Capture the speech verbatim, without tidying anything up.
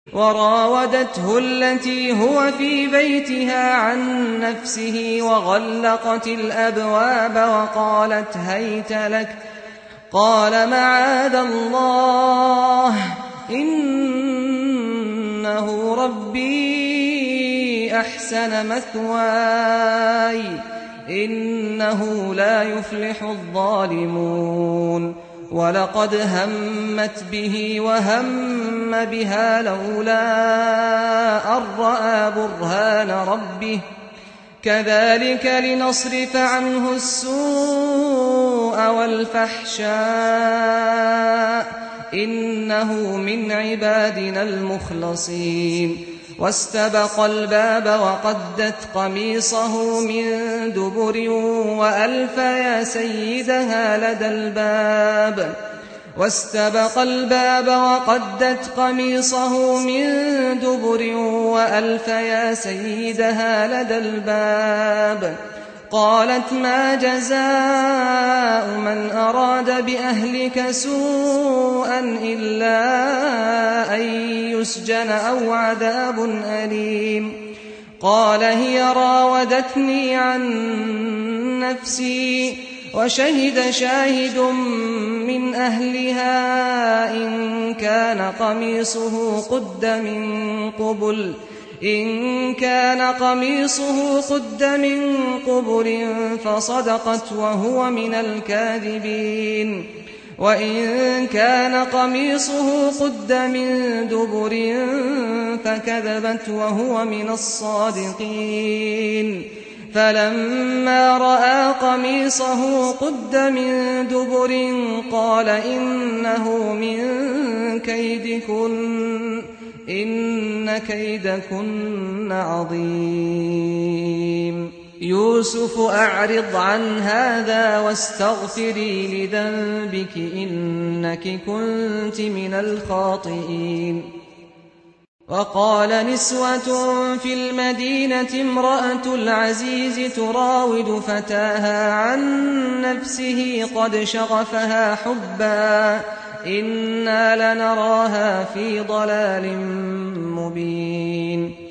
وراودته التي هو في بيتها عن نفسه وغلقت الأبواب وقالت هيت لك قال معاذ الله إنه ربي أحسن مثواي إنه لا يفلح الظالمون ولقد همت به وهم بها لولا أن رأى برهان ربه كذلك لنصرف عنه السوء والفحشاء إنه من عبادنا المخلصين واستبق الباب وقدت قميصه من دبر وألف يا سيدها لدى الباب واستبق الباب وقدت قميصه من دبر وألف يا سيدها لدى الباب قالت ما جزاء من أراد بأهلك سوءا إلا أن يسجن أو عذاب أليم قال هي راودتني عن نفسي وشهد شاهد من أهلها إن كان قميصه قد من قبل إن كان قميصه قد من قبل فصدقت وهو من الكاذبين وإن كان قميصه قد من دبر فكذبت وهو من الصادقين فلما رأى قميصه قد من دبر قال إنه من كيدكن إن كيدكن عظيم يوسف أعرض عن هذا واستغفري لذنبك إنك كنت من الخاطئين وقال نسوة في المدينة امرأة العزيز تراود فتاها عن نفسه قد شغفها حبا إنا لنراها في ضلال مبين